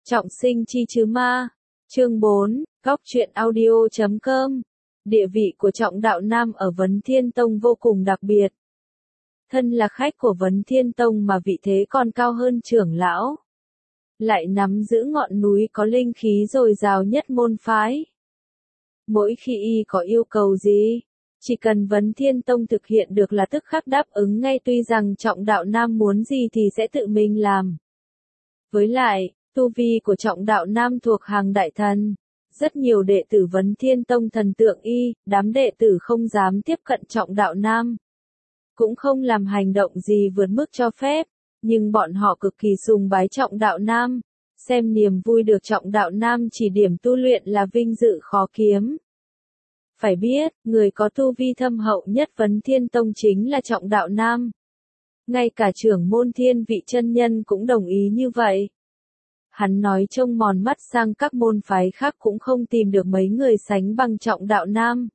Trọng sinh chi chứ ma. Chương 4, Góc truyện audio.com. Địa vị của Trọng Đạo Nam ở Vấn Thiên Tông vô cùng đặc biệt. Thân là khách của Vấn Thiên Tông mà vị thế còn cao hơn trưởng lão. Lại nắm giữ ngọn núi có linh khí dồi dào nhất môn phái. Mỗi khi y có yêu cầu gì, chỉ cần Vấn Thiên Tông thực hiện được là tức khắc đáp ứng ngay, tuy rằng Trọng Đạo Nam muốn gì thì sẽ tự mình làm. Với lại, tu vi của Trọng Đạo Nam thuộc hàng đại thần. Rất nhiều đệ tử Vấn Thiên Tông thần tượng y, đám đệ tử không dám tiếp cận Trọng Đạo Nam. Cũng không làm hành động gì vượt mức cho phép, nhưng bọn họ cực kỳ sùng bái Trọng Đạo Nam. Xem niềm vui được Trọng Đạo Nam chỉ điểm tu luyện là vinh dự khó kiếm. Phải biết, người có tu vi thâm hậu nhất Vấn Thiên Tông chính là Trọng Đạo Nam. Ngay cả trưởng môn Thiên Vị chân nhân cũng đồng ý như vậy. Hắn nói trông mòn mắt sang các môn phái khác cũng không tìm được mấy người sánh bằng Trọng Đạo Nam.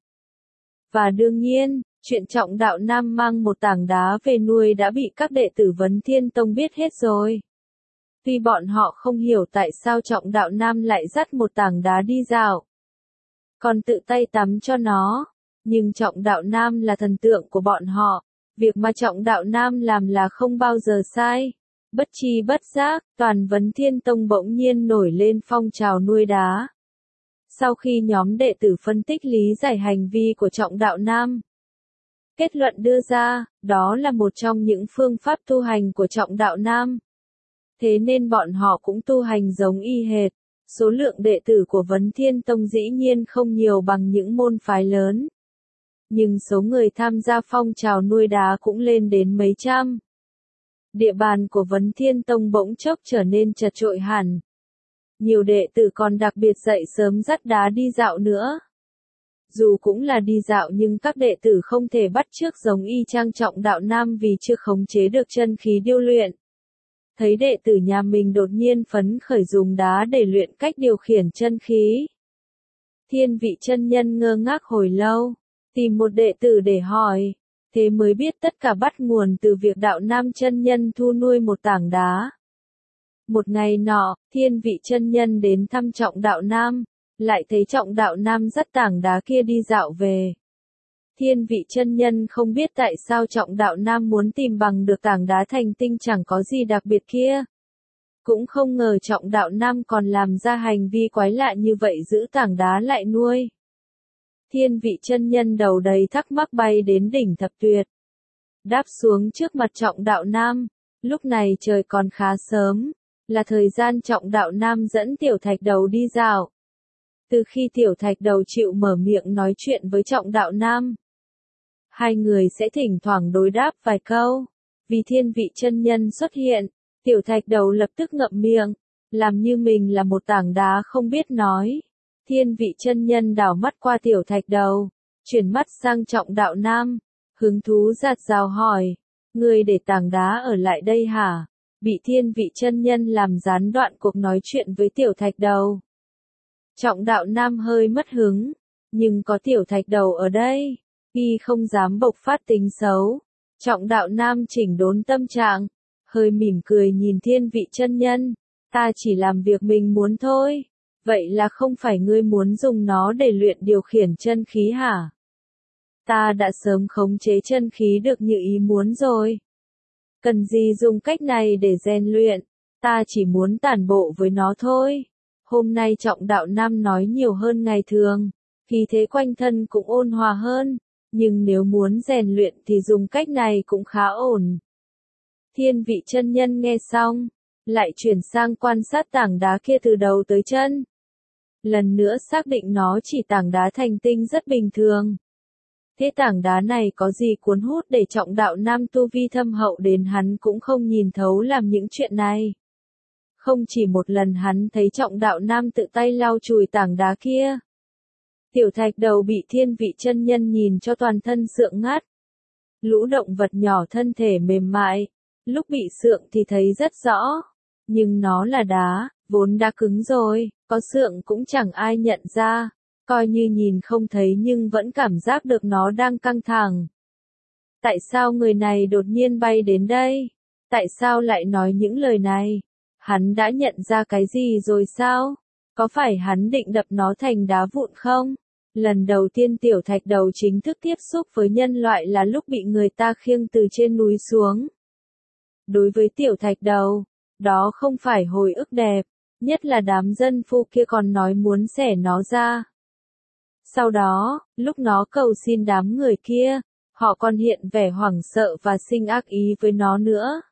Và đương nhiên, chuyện Trọng Đạo Nam mang một tảng đá về nuôi đã bị các đệ tử Vấn Thiên Tông biết hết rồi. Tuy bọn họ không hiểu tại sao Trọng Đạo Nam lại dắt một tảng đá đi dạo, còn tự tay tắm cho nó, nhưng Trọng Đạo Nam là thần tượng của bọn họ, việc mà Trọng Đạo Nam làm là không bao giờ sai. Bất chi bất giác, toàn Vấn Thiên Tông bỗng nhiên nổi lên phong trào nuôi đá. Sau khi nhóm đệ tử phân tích lý giải hành vi của Trọng Đạo Nam, kết luận đưa ra, đó là một trong những phương pháp tu hành của Trọng Đạo Nam. Thế nên bọn họ cũng tu hành giống y hệt. Số lượng đệ tử của Vấn Thiên Tông dĩ nhiên không nhiều bằng những môn phái lớn. Nhưng số người tham gia phong trào nuôi đá cũng lên đến mấy trăm. Địa bàn của Vấn Thiên Tông bỗng chốc trở nên chật chội hẳn. Nhiều đệ tử còn đặc biệt dậy sớm dắt đá đi dạo nữa. Dù cũng là đi dạo nhưng các đệ tử không thể bắt chước giống y chang Trọng Đạo Nam vì chưa khống chế được chân khí điêu luyện. Thấy đệ tử nhà mình đột nhiên phấn khởi dùng đá để luyện cách điều khiển chân khí. Thiên Vị chân nhân ngơ ngác hồi lâu, tìm một đệ tử để hỏi. Thế mới biết tất cả bắt nguồn từ việc Đạo Nam chân nhân thu nuôi một tảng đá. Một ngày nọ, Thiên Vị chân nhân đến thăm Trọng Đạo Nam, lại thấy Trọng Đạo Nam dắt tảng đá kia đi dạo về. Thiên Vị chân nhân không biết tại sao Trọng Đạo Nam muốn tìm bằng được tảng đá thành tinh chẳng có gì đặc biệt kia. Cũng không ngờ Trọng Đạo Nam còn làm ra hành vi quái lạ như vậy, giữ tảng đá lại nuôi. Thiên Vị chân nhân đầu đầy thắc mắc bay đến đỉnh Thập Tuyệt. Đáp xuống trước mặt Trọng Đạo Nam, lúc này trời còn khá sớm, là thời gian Trọng Đạo Nam dẫn Tiểu Thạch Đầu đi dạo. Từ khi Tiểu Thạch Đầu chịu mở miệng nói chuyện với Trọng Đạo Nam, hai người sẽ thỉnh thoảng đối đáp vài câu. Vì Thiên Vị chân nhân xuất hiện, Tiểu Thạch Đầu lập tức ngậm miệng, làm như mình là một tảng đá không biết nói. Thiên Vị chân nhân đảo mắt qua Tiểu Thạch Đầu, chuyển mắt sang Trọng Đạo Nam, hứng thú rạt rào hỏi, ngươi để tảng đá ở lại đây hả? Bị Thiên Vị chân nhân làm gián đoạn cuộc nói chuyện với Tiểu Thạch Đầu. Trọng Đạo Nam hơi mất hứng, nhưng có Tiểu Thạch Đầu ở đây, y không dám bộc phát tính xấu. Trọng Đạo Nam chỉnh đốn tâm trạng, hơi mỉm cười nhìn Thiên Vị chân nhân, ta chỉ làm việc mình muốn thôi. Vậy là không phải ngươi muốn dùng nó để luyện điều khiển chân khí hả? Ta đã sớm khống chế chân khí được như ý muốn rồi. Cần gì dùng cách này để rèn luyện, ta chỉ muốn tản bộ với nó thôi. Hôm nay Trọng Đạo Nam nói nhiều hơn ngày thường, khí thế quanh thân cũng ôn hòa hơn, nhưng nếu muốn rèn luyện thì dùng cách này cũng khá ổn. Thiên Vị chân nhân nghe xong, lại chuyển sang quan sát tảng đá kia từ đầu tới chân. Lần nữa xác định nó chỉ tảng đá thành tinh rất bình thường. Thế tảng đá này có gì cuốn hút để Trọng Đạo Nam tu vi thâm hậu đến hắn cũng không nhìn thấu làm những chuyện này. Không chỉ một lần hắn thấy Trọng Đạo Nam tự tay lau chùi tảng đá kia. Tiểu Thạch Đầu bị Thiên Vị chân nhân nhìn cho toàn thân sượng ngắt. Lũ động vật nhỏ thân thể mềm mại, lúc bị sượng thì thấy rất rõ. Nhưng nó là đá, vốn đã cứng rồi, có sượng cũng chẳng ai nhận ra, coi như nhìn không thấy nhưng vẫn cảm giác được nó đang căng thẳng. Tại sao người này đột nhiên bay đến đây? Tại sao lại nói những lời này? Hắn đã nhận ra cái gì rồi sao? Có phải hắn định đập nó thành đá vụn không? Lần đầu tiên tiểu thạch đầu chính thức tiếp xúc với nhân loại là lúc bị người ta khiêng từ trên núi xuống. Đối với tiểu thạch đầu, đó không phải hồi ức đẹp, nhất là đám dân phu kia còn nói muốn xẻ nó ra. Sau đó, lúc nó cầu xin đám người kia, họ còn hiện vẻ hoảng sợ và sinh ác ý với nó nữa.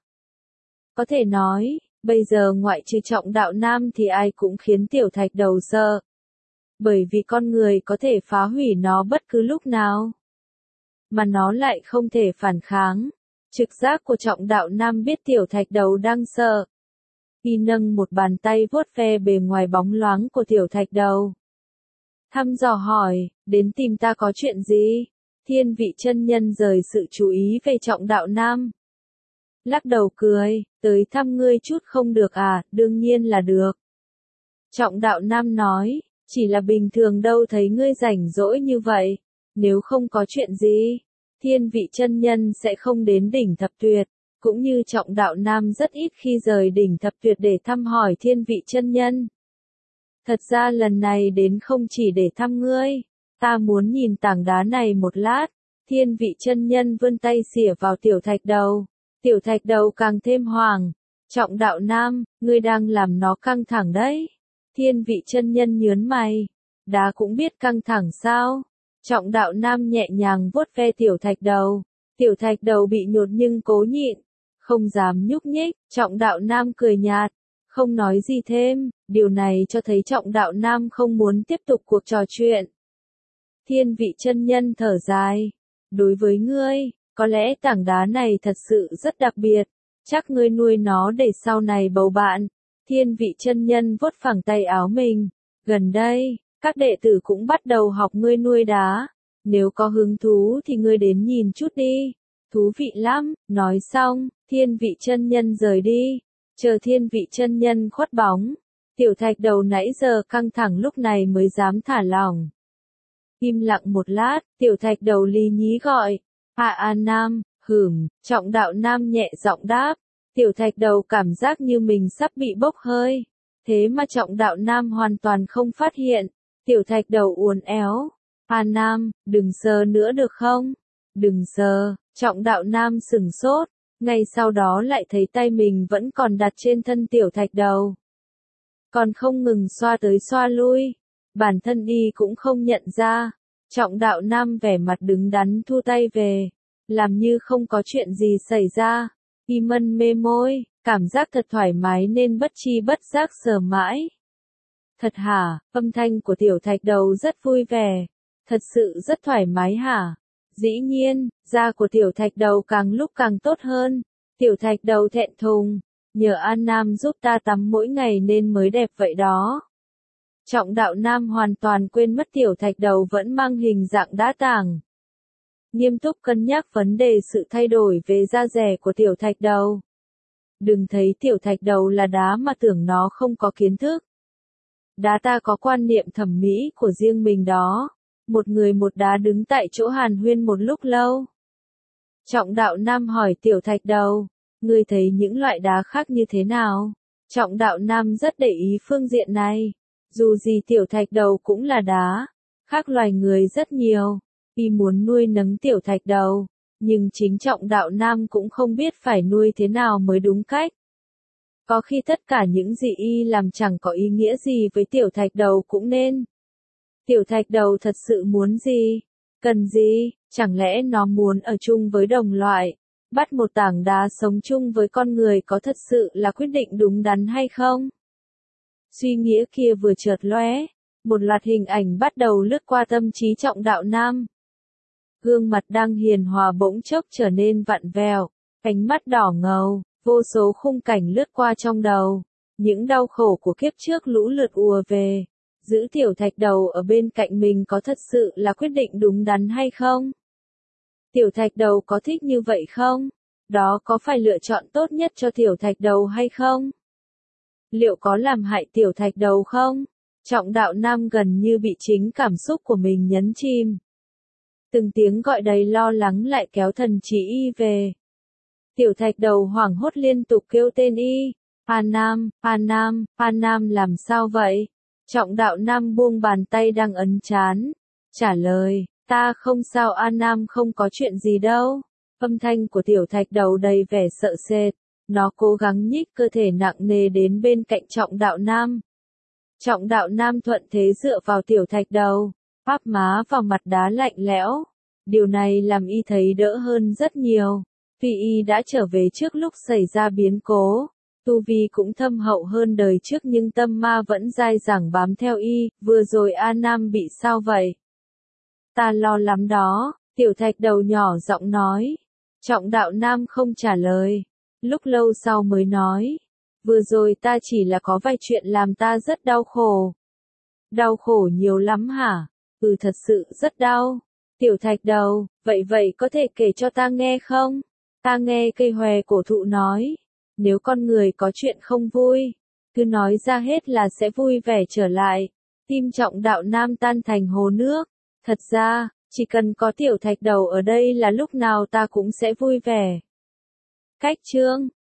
Có thể nói, bây giờ ngoại trừ Trọng Đạo Nam thì ai cũng khiến tiểu thạch đầu sợ. Bởi vì con người có thể phá hủy nó bất cứ lúc nào. Mà nó lại không thể phản kháng. Trực giác của Trọng Đạo Nam biết tiểu thạch đầu đang sợ. Y nâng một bàn tay vuốt ve bề ngoài bóng loáng của tiểu thạch đầu. Thăm dò hỏi, đến tìm ta có chuyện gì? Thiên vị chân nhân rời sự chú ý về Trọng Đạo Nam. Lắc đầu cười, tới thăm ngươi chút không được à, đương nhiên là được. Trọng Đạo Nam nói, chỉ là bình thường đâu thấy ngươi rảnh rỗi như vậy, nếu không có chuyện gì, thiên vị chân nhân sẽ không đến đỉnh Thập Tuyệt, cũng như Trọng Đạo Nam rất ít khi rời đỉnh Thập Tuyệt để thăm hỏi thiên vị chân nhân. Thật ra lần này đến không chỉ để thăm ngươi, ta muốn nhìn tảng đá này một lát, thiên vị chân nhân vươn tay xỉa vào tiểu thạch đầu. Tiểu thạch đầu càng thêm hoảng. Trọng Đạo Nam, ngươi đang làm nó căng thẳng đấy. Thiên vị chân nhân nhớn mày. Đá cũng biết căng thẳng sao? Trọng Đạo Nam nhẹ nhàng vuốt ve tiểu thạch đầu. Tiểu thạch đầu bị nhột nhưng cố nhịn. Không dám nhúc nhích. Trọng Đạo Nam cười nhạt. Không nói gì thêm. Điều này cho thấy Trọng Đạo Nam không muốn tiếp tục cuộc trò chuyện. Thiên vị chân nhân thở dài. Đối với ngươi, có lẽ tảng đá này thật sự rất đặc biệt, chắc ngươi nuôi nó để sau này bầu bạn. Thiên vị chân nhân vuốt phẳng tay áo mình. Gần đây, các đệ tử cũng bắt đầu học ngươi nuôi đá. Nếu có hứng thú thì ngươi đến nhìn chút đi. Thú vị lắm, nói xong, thiên vị chân nhân rời đi. Chờ thiên vị chân nhân khuất bóng. Tiểu thạch đầu nãy giờ căng thẳng lúc này mới dám thả lỏng. Im lặng một lát, tiểu thạch đầu lý nhí gọi. A Nam, Trọng Đạo Nam nhẹ giọng đáp. Tiểu thạch đầu cảm giác như mình sắp bị bốc hơi. Thế mà Trọng Đạo Nam hoàn toàn không phát hiện. Tiểu thạch đầu uốn éo. A Nam, đừng sờ nữa được không? Đừng sờ. Trọng Đạo Nam sửng sốt. Ngay sau đó lại thấy tay mình vẫn còn đặt trên thân tiểu thạch đầu. Còn không ngừng xoa tới xoa lui. Bản thân y cũng không nhận ra. Trọng Đạo Nam vẻ mặt đứng đắn thu tay về. Làm như không có chuyện gì xảy ra. Y mân mê môi, cảm giác thật thoải mái nên bất chi bất giác sờ mãi. Thật hả, âm thanh của tiểu thạch đầu rất vui vẻ. Thật sự rất thoải mái hả? Dĩ nhiên, da của tiểu thạch đầu càng lúc càng tốt hơn. Tiểu thạch đầu thẹn thùng. Nhờ An Nam giúp ta tắm mỗi ngày nên mới đẹp vậy đó. Trọng Đạo Nam hoàn toàn quên mất tiểu thạch đầu vẫn mang hình dạng đá tảng. Nghiêm túc cân nhắc vấn đề sự thay đổi về da dẻ của tiểu thạch đầu. Đừng thấy tiểu thạch đầu là đá mà tưởng nó không có kiến thức. Đá ta có quan niệm thẩm mỹ của riêng mình đó. Một người một đá đứng tại chỗ hàn huyên một lúc lâu. Trọng Đạo Nam hỏi tiểu thạch đầu, ngươi thấy những loại đá khác như thế nào? Trọng Đạo Nam rất để ý phương diện này. Dù gì tiểu thạch đầu cũng là đá, khác loài người rất nhiều. Y muốn nuôi nấng tiểu thạch đầu, nhưng chính Trọng Đạo Nam cũng không biết phải nuôi thế nào mới đúng cách. Có khi tất cả những gì y làm chẳng có ý nghĩa gì với tiểu thạch đầu cũng nên. Tiểu thạch đầu thật sự muốn gì? Cần gì? Chẳng lẽ nó muốn ở chung với đồng loại? Bắt một tảng đá sống chung với con người có thật sự là quyết định đúng đắn hay không? Suy nghĩ kia vừa chợt lóe, một loạt hình ảnh bắt đầu lướt qua tâm trí Trọng Đạo Nam. Gương mặt đang hiền hòa bỗng chốc trở nên vặn vẹo, ánh mắt đỏ ngầu, vô số khung cảnh lướt qua trong đầu. Những đau khổ của kiếp trước lũ lượt ùa về. Giữ tiểu thạch đầu ở bên cạnh mình có thật sự là quyết định đúng đắn hay không? Tiểu thạch đầu có thích như vậy không? Đó có phải lựa chọn tốt nhất cho tiểu thạch đầu hay không? Liệu có làm hại tiểu thạch đầu không? Trọng Đạo Nam gần như bị chính cảm xúc của mình nhấn chìm. Từng tiếng gọi đầy lo lắng lại kéo thần trí y về. Tiểu thạch đầu hoảng hốt liên tục kêu tên y. A Nam làm sao vậy? Trọng Đạo Nam buông bàn tay đang ấn trán, trả lời, ta không sao A Nam không có chuyện gì đâu. Âm thanh của Tiểu Thạch Đầu đầy vẻ sợ sệt, nó cố gắng nhích cơ thể nặng nề đến bên cạnh Trọng Đạo Nam. Trọng Đạo Nam thuận thế dựa vào Tiểu Thạch Đầu, áp má vào mặt đá lạnh lẽo. Điều này làm y thấy đỡ hơn rất nhiều, vì y đã trở về trước lúc xảy ra biến cố. Tu vi cũng thâm hậu hơn đời trước nhưng tâm ma vẫn dai dẳng bám theo y. Vừa rồi A Nam bị sao vậy? Ta lo lắm đó, Tiểu Thạch Đầu nhỏ giọng nói. Trọng Đạo Nam không trả lời, lúc lâu sau mới nói, vừa rồi ta chỉ là có vài chuyện làm ta rất đau khổ. Đau khổ nhiều lắm hả? Thật sự rất đau. Tiểu Thạch Đầu, vậy có thể kể cho ta nghe không? Ta nghe cây hòe cổ thụ nói, nếu con người có chuyện không vui, cứ nói ra hết là sẽ vui vẻ trở lại. Tim Trọng Đạo Nam tan thành hồ nước. Thật ra, chỉ cần có Tiểu Thạch Đầu ở đây là lúc nào ta cũng sẽ vui vẻ. Cách chương